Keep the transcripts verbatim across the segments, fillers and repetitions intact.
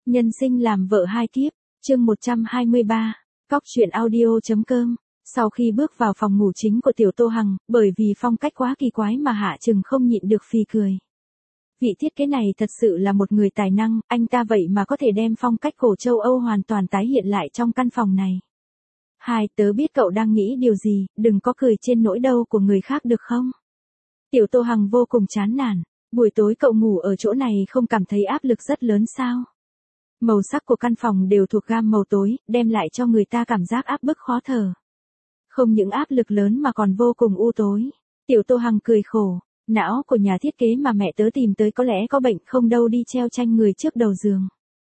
Nhân sinh làm vợ hai kiếp, chương một trăm hai mươi ba, cóc truyện audio.com. Sau khi bước vào phòng ngủ chính của Tiểu Tô Hằng, bởi vì phong cách quá kỳ quái mà Hạ Trừng không nhịn được phì cười. Vị thiết kế này thật sự là một người tài năng, anh ta vậy mà có thể đem phong cách cổ châu Âu hoàn toàn tái hiện lại trong căn phòng này. Hai, tớ biết cậu đang nghĩ điều gì, đừng có cười trên nỗi đau của người khác được không? Tiểu Tô Hằng vô cùng chán nản, buổi tối cậu ngủ ở chỗ này không cảm thấy áp lực rất lớn sao? Màu sắc của căn phòng đều thuộc gam màu tối, đem lại cho người ta cảm giác áp bức khó thở. Không những áp lực lớn mà còn vô cùng u tối. Tiểu Tô Hằng cười khổ, não của nhà thiết kế mà mẹ tớ tìm tới có lẽ có bệnh không đâu đi treo tranh người trước đầu giường.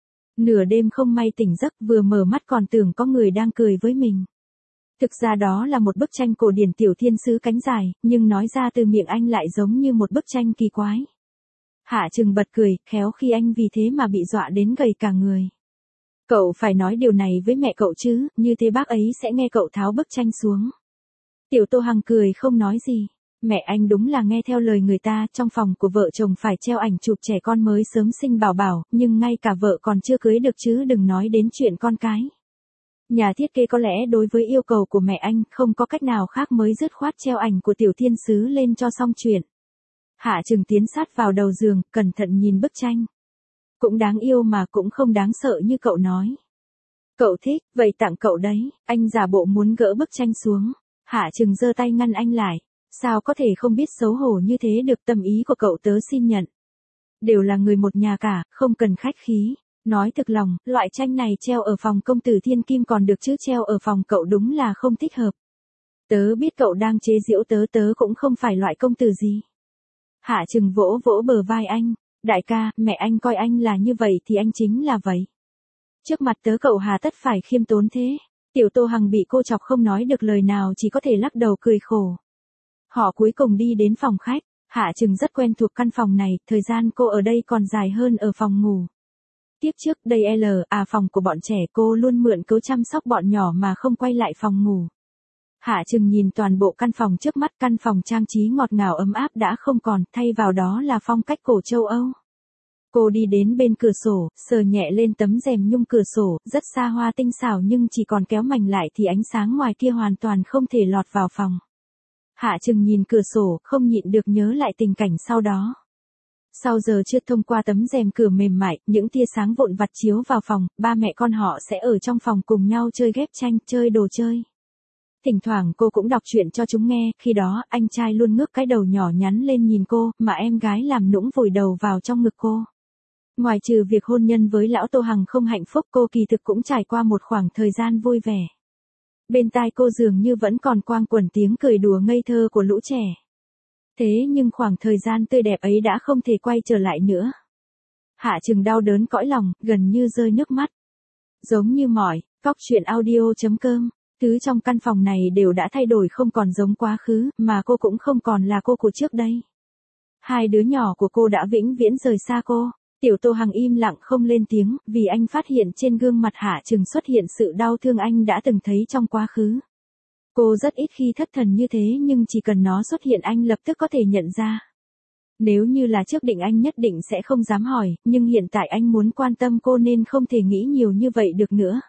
Nửa đêm không may tỉnh giấc vừa mở mắt còn tưởng có người đang cười với mình. Thực ra đó là một bức tranh cổ điển tiểu thiên sứ cánh dài, nhưng nói ra từ miệng anh lại giống như một bức tranh kỳ quái. Hạ Trừng bật cười, khéo khi anh vì thế mà bị dọa đến gầy cả người. Cậu phải nói điều này với mẹ cậu chứ, như thế bác ấy sẽ nghe cậu tháo bức tranh xuống. Tiểu Tô Hằng cười không nói gì. Mẹ anh đúng là nghe theo lời người ta, trong phòng của vợ chồng phải treo ảnh chụp trẻ con mới sớm sinh bảo bảo, nhưng ngay cả vợ còn chưa cưới được chứ đừng nói đến chuyện con cái. Nhà thiết kế có lẽ đối với yêu cầu của mẹ anh không có cách nào khác mới dứt khoát treo ảnh của tiểu thiên sứ lên cho xong chuyện. Hạ Trừng tiến sát vào đầu giường, cẩn thận nhìn bức tranh. Cũng đáng yêu mà cũng không đáng sợ như cậu nói. Cậu thích, vậy tặng cậu đấy, anh giả bộ muốn gỡ bức tranh xuống. Hạ Trừng giơ tay ngăn anh lại. Sao có thể không biết xấu hổ như thế được, tâm ý của cậu tớ xin nhận. Đều là người một nhà cả, không cần khách khí. Nói thực lòng, loại tranh này treo ở phòng công tử thiên kim còn được chứ treo ở phòng cậu đúng là không thích hợp. Tớ biết cậu đang chế giễu tớ, tớ cũng không phải loại công tử gì. Hạ Trừng vỗ vỗ bờ vai anh. Đại ca, mẹ anh coi anh là như vậy thì anh chính là vậy. Trước mặt tớ cậu hà tất phải khiêm tốn thế. Tiểu Tô Hằng bị cô chọc không nói được lời nào, chỉ có thể lắc đầu cười khổ. Họ cuối cùng đi đến phòng khách. Hạ Trừng rất quen thuộc căn phòng này, thời gian cô ở đây còn dài hơn ở phòng ngủ. Tiếp trước đây L à phòng của bọn trẻ, cô luôn mượn cớ chăm sóc bọn nhỏ mà không quay lại phòng ngủ. Hạ Trừng nhìn toàn bộ căn phòng trước mắt, căn phòng trang trí ngọt ngào ấm áp đã không còn, thay vào đó là phong cách cổ châu Âu. Cô đi đến bên cửa sổ, sờ nhẹ lên tấm rèm nhung cửa sổ, rất xa hoa tinh xảo nhưng chỉ còn kéo mảnh lại thì ánh sáng ngoài kia hoàn toàn không thể lọt vào phòng. Hạ Trừng nhìn cửa sổ, không nhịn được nhớ lại tình cảnh sau đó. Sau giờ chưa thông qua tấm rèm cửa mềm mại, những tia sáng vụn vặt chiếu vào phòng, ba mẹ con họ sẽ ở trong phòng cùng nhau chơi ghép tranh, chơi đồ chơi. Thỉnh thoảng cô cũng đọc truyện cho chúng nghe, khi đó anh trai luôn ngước cái đầu nhỏ nhắn lên nhìn cô, mà em gái làm nũng vùi đầu vào trong ngực cô. Ngoài trừ việc hôn nhân với lão Tô Hằng không hạnh phúc, cô kỳ thực cũng trải qua một khoảng thời gian vui vẻ. Bên tai cô dường như vẫn còn quang quẩn tiếng cười đùa ngây thơ của lũ trẻ. Thế nhưng khoảng thời gian tươi đẹp ấy đã không thể quay trở lại nữa. Hạ Trừng đau đớn cõi lòng, gần như rơi nước mắt. Giống như mọi, cóc truyện audio.com, thứ trong căn phòng này đều đã thay đổi, không còn giống quá khứ, mà cô cũng không còn là cô của trước đây. Hai đứa nhỏ của cô đã vĩnh viễn rời xa cô. Tiểu Tô Hằng im lặng không lên tiếng, vì anh phát hiện trên gương mặt Hạ Trừng xuất hiện sự đau thương anh đã từng thấy trong quá khứ. Cô rất ít khi thất thần như thế, nhưng chỉ cần nó xuất hiện anh lập tức có thể nhận ra. Nếu như là trước định anh nhất định sẽ không dám hỏi, nhưng hiện tại anh muốn quan tâm cô nên không thể nghĩ nhiều như vậy được nữa.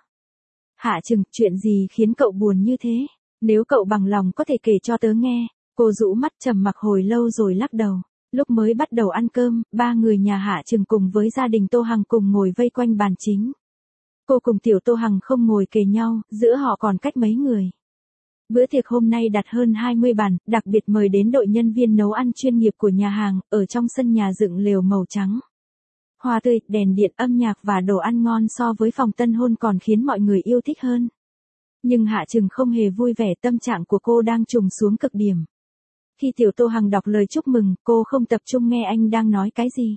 Hạ Trừng, chuyện gì khiến cậu buồn như thế? Nếu cậu bằng lòng có thể kể cho tớ nghe. Cô rũ mắt trầm mặc hồi lâu rồi lắc đầu. Lúc mới bắt đầu ăn cơm, ba người nhà Hạ Trừng cùng với gia đình Tô Hằng cùng ngồi vây quanh bàn chính. Cô cùng tiểu Tô Hằng không ngồi kề nhau, giữa họ còn cách mấy người. Bữa tiệc hôm nay đặt hơn hai mươi bàn, đặc biệt mời đến đội nhân viên nấu ăn chuyên nghiệp của nhà hàng, ở trong sân nhà dựng lều màu trắng. Hoa tươi, đèn điện, âm nhạc và đồ ăn ngon so với phòng tân hôn còn khiến mọi người yêu thích hơn. Nhưng Hạ Trừng không hề vui vẻ, tâm trạng của cô đang trùng xuống cực điểm. Khi tiểu Tô Hằng đọc lời chúc mừng, cô không tập trung nghe anh đang nói cái gì.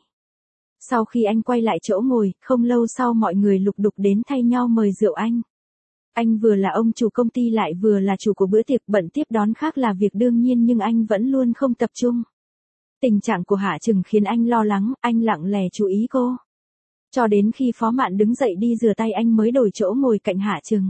Sau khi anh quay lại chỗ ngồi, không lâu sau mọi người lục đục đến thay nhau mời rượu anh. Anh vừa là ông chủ công ty lại vừa là chủ của bữa tiệc, bận tiếp đón khác là việc đương nhiên nhưng anh vẫn luôn không tập trung. Tình trạng của Hạ Trừng khiến anh lo lắng, anh lặng lẽ chú ý cô. Cho đến khi Phó Mạn đứng dậy đi rửa tay anh mới đổi chỗ ngồi cạnh Hạ Trừng.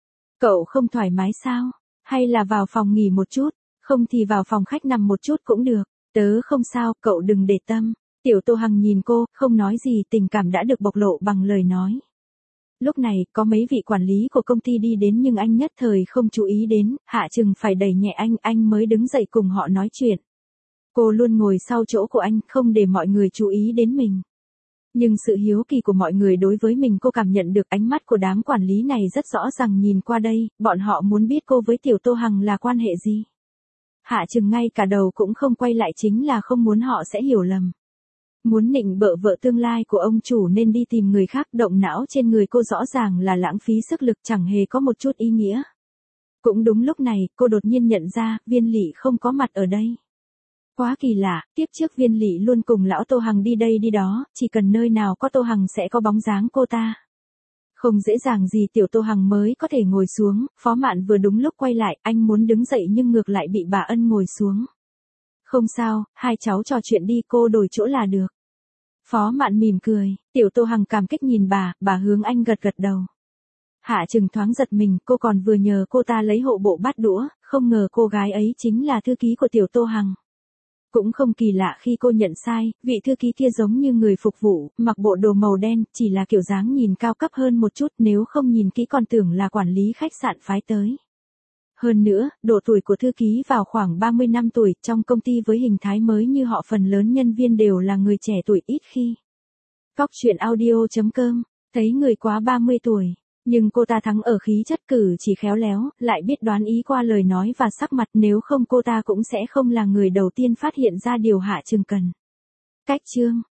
Cậu không thoải mái sao? Hay là vào phòng nghỉ một chút? Không thì vào phòng khách nằm một chút cũng được. Tớ không sao, cậu đừng để tâm. Tiểu Tô Hằng nhìn cô, không nói gì, tình cảm đã được bộc lộ bằng lời nói. Lúc này, có mấy vị quản lý của công ty đi đến nhưng anh nhất thời không chú ý đến, Hạ Trừng phải đẩy nhẹ anh, anh mới đứng dậy cùng họ nói chuyện. Cô luôn ngồi sau chỗ của anh, không để mọi người chú ý đến mình. Nhưng sự hiếu kỳ của mọi người đối với mình cô cảm nhận được, ánh mắt của đám quản lý này rất rõ ràng nhìn qua đây, bọn họ muốn biết cô với Tiểu Tô Hằng là quan hệ gì. Hạ Trừng ngay cả đầu cũng không quay lại, chính là không muốn họ sẽ hiểu lầm. Muốn nịnh bợ vợ tương lai của ông chủ nên đi tìm người khác, động não trên người cô rõ ràng là lãng phí sức lực, chẳng hề có một chút ý nghĩa. Cũng đúng lúc này, cô đột nhiên nhận ra, Viên Lị không có mặt ở đây. Quá kỳ lạ, tiếp trước Viên Lị luôn cùng lão Tô Hằng đi đây đi đó, chỉ cần nơi nào có Tô Hằng sẽ có bóng dáng cô ta. Không dễ dàng gì Tiểu Tô Hằng mới có thể ngồi xuống, Phó Mạn vừa đúng lúc quay lại, anh muốn đứng dậy nhưng ngược lại bị bà Ân ngồi xuống. Không sao, hai cháu trò chuyện đi, cô đổi chỗ là được. Phó Mạn mỉm cười, Tiểu Tô Hằng cảm kích nhìn bà, bà hướng anh gật gật đầu. Hạ Trừng thoáng giật mình, cô còn vừa nhờ cô ta lấy hộ bộ bát đũa, không ngờ cô gái ấy chính là thư ký của Tiểu Tô Hằng. Cũng không kỳ lạ khi cô nhận sai, vị thư ký kia giống như người phục vụ, mặc bộ đồ màu đen, chỉ là kiểu dáng nhìn cao cấp hơn một chút, nếu không nhìn kỹ còn tưởng là quản lý khách sạn phái tới. Hơn nữa, độ tuổi của thư ký vào khoảng ba mươi năm tuổi, trong công ty với hình thái mới như họ phần lớn nhân viên đều là người trẻ tuổi ít khi. Cóc truyện audio chấm com, thấy người quá ba mươi tuổi, nhưng cô ta thắng ở khí chất cử chỉ khéo léo, lại biết đoán ý qua lời nói và sắc mặt, nếu không cô ta cũng sẽ không là người đầu tiên phát hiện ra điều Hạ Trừng cần. Cách chương